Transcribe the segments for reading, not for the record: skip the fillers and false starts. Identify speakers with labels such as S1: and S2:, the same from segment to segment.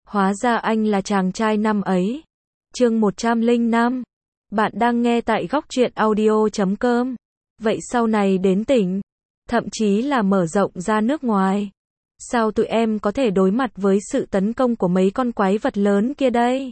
S1: Hóa ra anh là chàng trai năm ấy. Chương 105. Bạn đang nghe tại góc truyện audio.com. Vậy sau này đến tỉnh, thậm chí là mở rộng ra nước ngoài, sao tụi em có thể đối mặt với sự tấn công của mấy con quái vật lớn kia đây?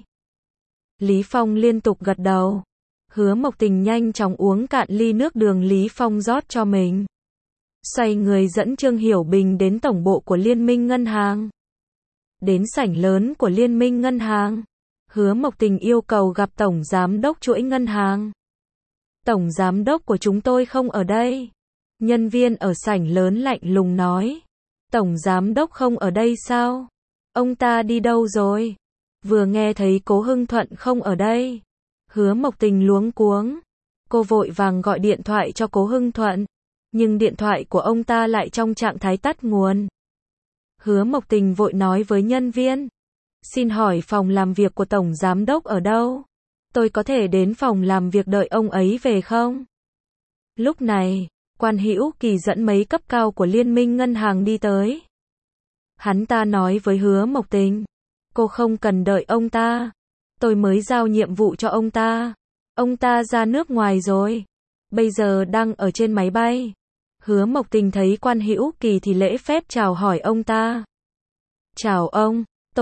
S1: Lý Phong liên tục gật đầu. Hứa Mộc Tình nhanh chóng uống cạn ly nước đường Lý Phong rót cho mình. Xoay người dẫn Trương Hiểu Bình đến tổng bộ của Liên minh Ngân hàng. Đến sảnh lớn của Liên minh Ngân hàng, Hứa Mộc Tình yêu cầu gặp Tổng Giám đốc chuỗi ngân hàng. Tổng Giám đốc của chúng tôi không ở đây. Nhân viên ở sảnh lớn lạnh lùng nói. Tổng Giám đốc không ở đây sao? Ông ta đi đâu rồi? Vừa nghe thấy Cố Hưng Thuận không ở đây, Hứa Mộc Tình luống cuống. Cô vội vàng gọi điện thoại cho Cố Hưng Thuận, nhưng điện thoại của ông ta lại trong trạng thái tắt nguồn. Hứa Mộc Tình vội nói với nhân viên. Xin hỏi phòng làm việc của Tổng Giám đốc ở đâu? Tôi có thể đến phòng làm việc đợi ông ấy về không? Lúc này, Quan Hữu Kỳ dẫn mấy cấp cao của Liên minh Ngân hàng đi tới. Hắn ta nói với Hứa Mộc Tình. Cô không cần đợi ông ta. Tôi mới giao nhiệm vụ cho ông ta. Ông ta ra nước ngoài rồi. Bây giờ đang ở trên máy bay. Hứa Mộc Tình thấy Quan Hữu Kỳ thì lễ phép chào hỏi ông ta. Chào ông,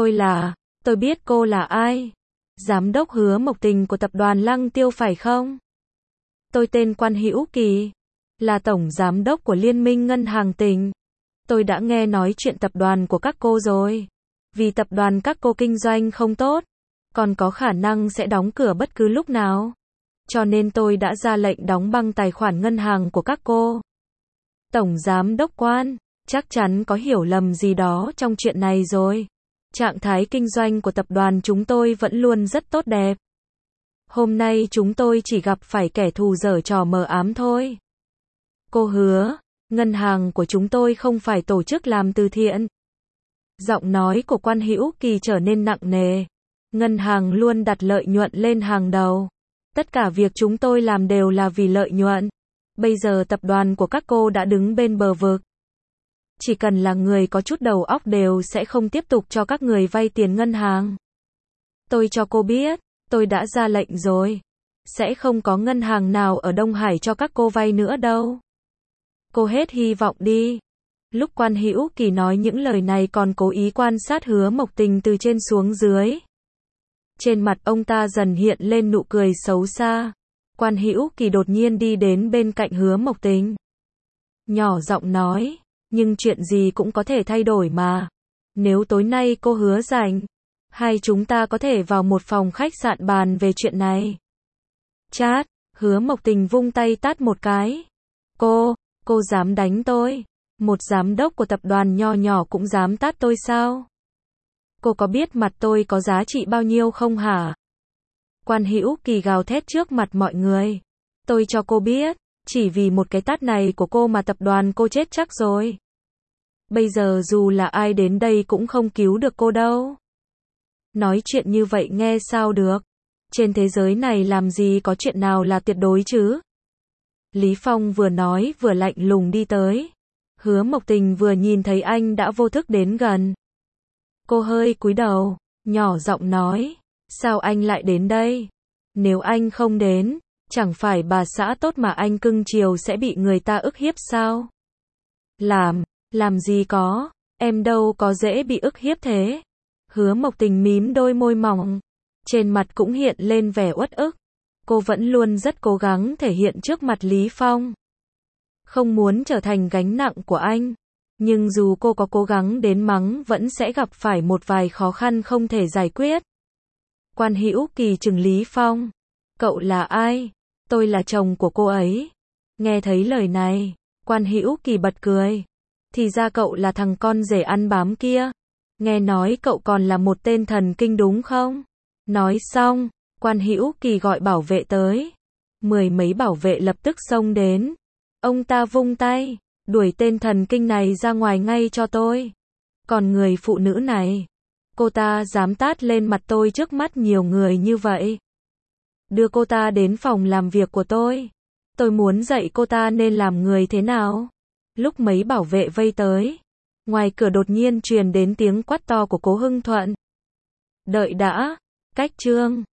S1: tôi biết cô là ai. Giám đốc Hứa Mộc Tình của tập đoàn Lăng Tiêu phải không? Tôi tên Quan Hữu Kỳ, là tổng giám đốc của Liên minh Ngân hàng tỉnh. Tôi đã nghe nói chuyện tập đoàn của các cô rồi. Vì tập đoàn các cô kinh doanh không tốt, còn có khả năng sẽ đóng cửa bất cứ lúc nào. Cho nên tôi đã ra lệnh đóng băng tài khoản ngân hàng của các cô. Tổng giám đốc Quan, chắc chắn có hiểu lầm gì đó trong chuyện này rồi. Trạng thái kinh doanh của tập đoàn chúng tôi vẫn luôn rất tốt đẹp. Hôm nay chúng tôi chỉ gặp phải kẻ thù giở trò mờ ám thôi. Cô Hứa, ngân hàng của chúng tôi không phải tổ chức làm từ thiện. Giọng nói của Quan Hữu Kỳ trở nên nặng nề. Ngân hàng luôn đặt lợi nhuận lên hàng đầu. Tất cả việc chúng tôi làm đều là vì lợi nhuận. Bây giờ tập đoàn của các cô đã đứng bên bờ vực. Chỉ cần là người có chút đầu óc đều sẽ không tiếp tục cho các người vay tiền ngân hàng. Tôi cho cô biết, tôi đã ra lệnh rồi. Sẽ không có ngân hàng nào ở Đông Hải cho các cô vay nữa đâu. Cô hết hy vọng đi. Lúc Quan Hữu Kỳ nói những lời này còn cố ý quan sát Hứa Mộc Tình từ trên xuống dưới. Trên mặt ông ta dần hiện lên nụ cười xấu xa. Quan Hữu Kỳ đột nhiên đi đến bên cạnh Hứa Mộc Tình. Nhỏ giọng nói, nhưng chuyện gì cũng có thể thay đổi mà. Nếu tối nay cô Hứa rảnh, hai chúng ta có thể vào một phòng khách sạn bàn về chuyện này. Chát, Hứa Mộc Tình vung tay tát một cái. Cô dám đánh tôi? Một giám đốc của tập đoàn nho nhỏ cũng dám tát tôi sao? Cô có biết mặt tôi có giá trị bao nhiêu không hả? Quan Hữu Kỳ gào thét trước mặt mọi người. Tôi cho cô biết, chỉ vì một cái tát này của cô mà tập đoàn cô chết chắc rồi. Bây giờ dù là ai đến đây cũng không cứu được cô đâu. Nói chuyện như vậy nghe sao được? Trên thế giới này làm gì có chuyện nào là tuyệt đối chứ? Lý Phong vừa nói vừa lạnh lùng đi tới. Hứa Mộc Tình vừa nhìn thấy anh đã vô thức đến gần. Cô hơi cúi đầu, nhỏ giọng nói. Sao anh lại đến đây? Nếu anh không đến, chẳng phải bà xã tốt mà anh cưng chiều sẽ bị người ta ức hiếp sao? Làm gì có, em đâu có dễ bị ức hiếp thế. Hứa Mộc Tình mím đôi môi mỏng, trên mặt cũng hiện lên vẻ uất ức. Cô vẫn luôn rất cố gắng thể hiện trước mặt Lý Phong. Không muốn trở thành gánh nặng của anh. Nhưng dù cô có cố gắng đến mắng vẫn sẽ gặp phải một vài khó khăn không thể giải quyết. Quan Hữu Kỳ trừng Lý Phong. Cậu là ai? Tôi là chồng của cô ấy. Nghe thấy lời này, Quan Hữu Kỳ bật cười. Thì ra cậu là thằng con rể ăn bám kia. Nghe nói cậu còn là một tên thần kinh đúng không? Nói xong, Quan Hữu Kỳ gọi bảo vệ tới. Mười mấy bảo vệ lập tức xông đến. Ông ta vung tay, đuổi tên thần kinh này ra ngoài ngay cho tôi. Còn người phụ nữ này, cô ta dám tát lên mặt tôi trước mắt nhiều người như vậy. Đưa cô ta đến phòng làm việc của tôi. Tôi muốn dạy cô ta nên làm người thế nào. Lúc mấy bảo vệ vây tới, ngoài cửa đột nhiên truyền đến tiếng quát to của Cố Hưng Thuận. Đợi đã, cách chương